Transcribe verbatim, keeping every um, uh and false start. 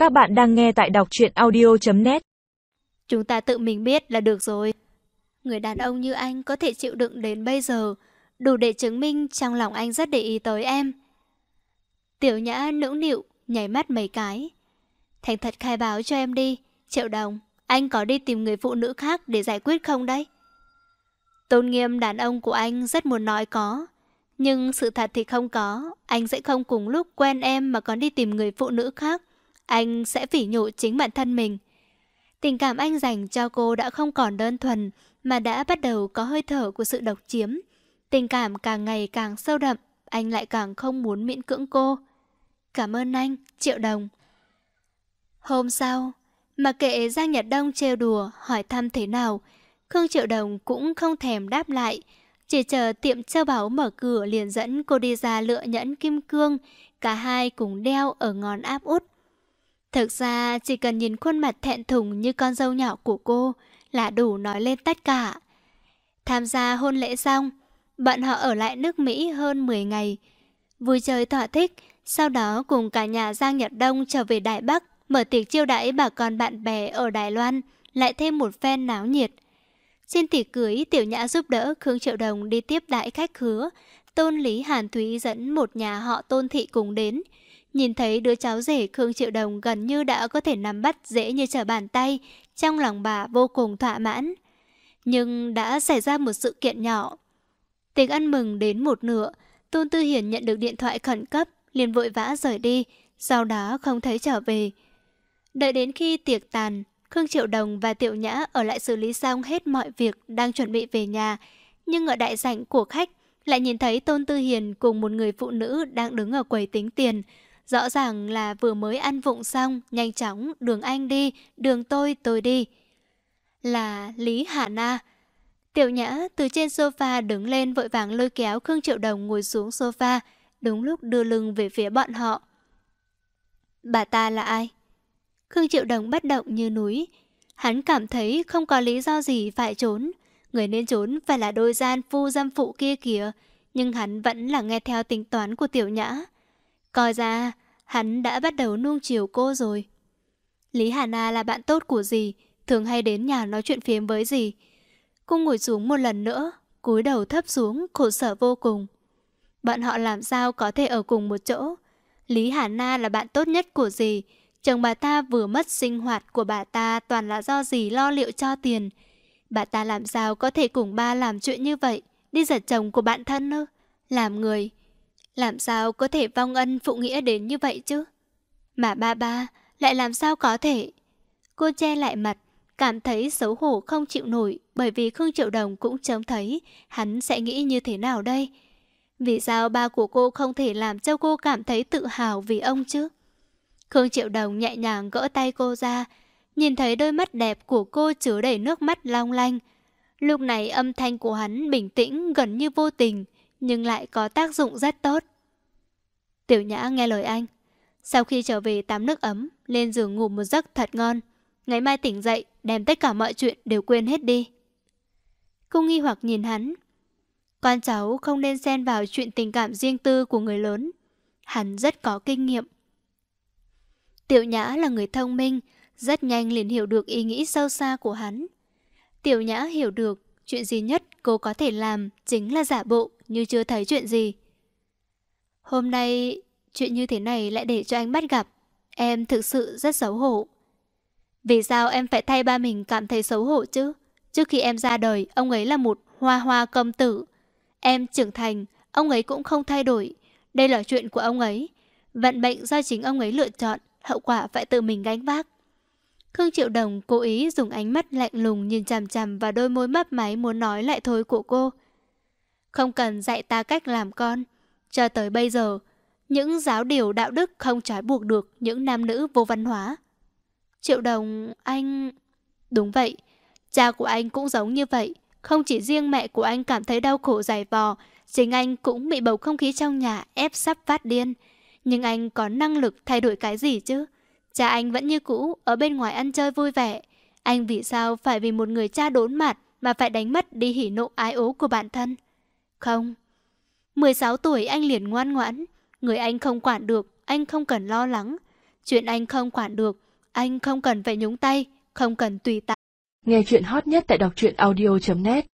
Các bạn đang nghe tại đọc truyện audio chấm net. Chúng ta tự mình biết là được rồi. Người đàn ông như anh có thể chịu đựng đến bây giờ, đủ để chứng minh trong lòng anh rất để ý tới em. Tiểu Nhã nũng nịu, nhảy mắt mấy cái. Thành thật khai báo cho em đi, Triệu Đồng, anh có đi tìm người phụ nữ khác để giải quyết không đấy? Tôn nghiêm đàn ông của anh rất muốn nói có, nhưng sự thật thì không có. Anh sẽ không cùng lúc quen em mà còn đi tìm người phụ nữ khác. Anh sẽ phỉ nhổ chính bản thân mình. Tình cảm anh dành cho cô đã không còn đơn thuần, mà đã bắt đầu có hơi thở của sự độc chiếm. Tình cảm càng ngày càng sâu đậm, anh lại càng không muốn miễn cưỡng cô. Cảm ơn anh, Triệu Đồng. Hôm sau, mà kệ Giang Nhật Đông trêu đùa, hỏi thăm thế nào, Khương Triệu Đồng cũng không thèm đáp lại. Chỉ chờ tiệm châu báu mở cửa liền dẫn cô đi ra lựa nhẫn kim cương, cả hai cùng đeo ở ngón áp út. Thực ra chỉ cần nhìn khuôn mặt thẹn thùng như con dâu nhỏ của cô là đủ nói lên tất cả. Tham gia hôn lễ xong, bọn họ ở lại nước Mỹ hơn mười ngày. Vui chơi thỏa thích, sau đó cùng cả nhà Giang Nhật Đông trở về Đài Bắc, mở tiệc chiêu đãi bà con bạn bè ở Đài Loan, lại thêm một phen náo nhiệt. Trên tiệc cưới, Tiểu Nhã giúp đỡ Khương Triệu Đồng đi tiếp đãi khách khứa. Tôn Lý Hàn Thúy dẫn một nhà họ Tôn Thị cùng đến. Nhìn thấy đứa cháu rể Khương Triệu Đồng gần như đã có thể nắm bắt dễ như trở bàn tay, trong lòng bà vô cùng thỏa mãn. Nhưng đã xảy ra một sự kiện nhỏ. Tiệc ăn mừng đến một nửa, Tôn Tư Hiền nhận được điện thoại khẩn cấp, liền vội vã rời đi, sau đó không thấy trở về. Đợi đến khi tiệc tàn, Khương Triệu Đồng và Tiểu Nhã ở lại xử lý xong hết mọi việc, đang chuẩn bị về nhà. Nhưng ở đại sảnh của khách lại nhìn thấy Tôn Tư Hiền cùng một người phụ nữ đang đứng ở quầy tính tiền. Rõ ràng là vừa mới ăn vụng xong, nhanh chóng, đường anh đi, đường tôi tôi đi. Là Lý Hà Na. Tiểu Nhã từ trên sofa đứng lên vội vàng lôi kéo Khương Triệu Đồng ngồi xuống sofa, đúng lúc đưa lưng về phía bọn họ. Bà ta là ai? Khương Triệu Đồng bất động như núi. Hắn cảm thấy không có lý do gì phải trốn. Người nên trốn phải là đôi gian phu dâm phụ kia kìa. Nhưng hắn vẫn là nghe theo tính toán của Tiểu Nhã. Coi ra, hắn đã bắt đầu nuông chiều cô rồi. Lý Hà Na là bạn tốt của dì, thường hay đến nhà nói chuyện phiếm với dì. Cô ngồi xuống một lần nữa, cúi đầu thấp xuống, khổ sở vô cùng. Bọn họ làm sao có thể ở cùng một chỗ? Lý Hà Na là bạn tốt nhất của dì. Chồng bà ta vừa mất, sinh hoạt của bà ta toàn là do dì lo liệu cho tiền. Bà ta làm sao có thể cùng ba làm chuyện như vậy, đi giật chồng của bạn thân ư? Làm người, làm sao có thể vong ân phụ nghĩa đến như vậy chứ? Mà ba ba lại làm sao có thể? Cô che lại mặt, cảm thấy xấu hổ không chịu nổi, bởi vì Khương Triệu Đồng cũng trông thấy hắn sẽ nghĩ như thế nào đây. Vì sao ba của cô không thể làm cho cô cảm thấy tự hào vì ông chứ? Khương Triệu Đồng nhẹ nhàng gỡ tay cô ra, nhìn thấy đôi mắt đẹp của cô chứa đầy nước mắt long lanh. Lúc này âm thanh của hắn bình tĩnh gần như vô tình, nhưng lại có tác dụng rất tốt. Tiểu Nhã nghe lời anh. Sau khi trở về tắm nước ấm, lên giường ngủ một giấc thật ngon. Ngày mai tỉnh dậy, đem tất cả mọi chuyện đều quên hết đi. Cô nghi hoặc nhìn hắn. Con cháu không nên xen vào chuyện tình cảm riêng tư của người lớn. Hắn rất có kinh nghiệm. Tiểu Nhã là người thông minh, rất nhanh liền hiểu được ý nghĩ sâu xa của hắn. Tiểu Nhã hiểu được chuyện duy nhất cô có thể làm chính là giả bộ như chưa thấy chuyện gì. Hôm nay chuyện như thế này lại để cho anh bắt gặp. Em thực sự rất xấu hổ. Vì sao em phải thay ba mình cảm thấy xấu hổ chứ? Trước khi em ra đời, ông ấy là một hoa hoa công tử. Em trưởng thành, ông ấy cũng không thay đổi. Đây là chuyện của ông ấy. Vận mệnh do chính ông ấy lựa chọn, hậu quả phải tự mình gánh vác. Khương Triệu Đồng cố ý dùng ánh mắt lạnh lùng nhìn chằm chằm vào đôi môi mấp máy muốn nói lại thôi của cô. Không cần dạy ta cách làm con. Cho tới bây giờ, những giáo điều đạo đức không trói buộc được những nam nữ vô văn hóa. Triệu Đồng, anh... Đúng vậy, cha của anh cũng giống như vậy. Không chỉ riêng mẹ của anh cảm thấy đau khổ dày vò, chính anh cũng bị bầu không khí trong nhà ép sắp phát điên. Nhưng anh có năng lực thay đổi cái gì chứ? Cha anh vẫn như cũ, ở bên ngoài ăn chơi vui vẻ. Anh vì sao phải vì một người cha đốn mặt mà phải đánh mất đi hỉ nộ ái ố của bản thân? Không. mười sáu tuổi anh liền ngoan ngoãn. Người anh không quản được, anh không cần lo lắng. Chuyện anh không quản được, anh không cần phải nhúng tay, không cần tùy tại. Nghe chuyện hot nhất tại đọc truyện audio chấm net.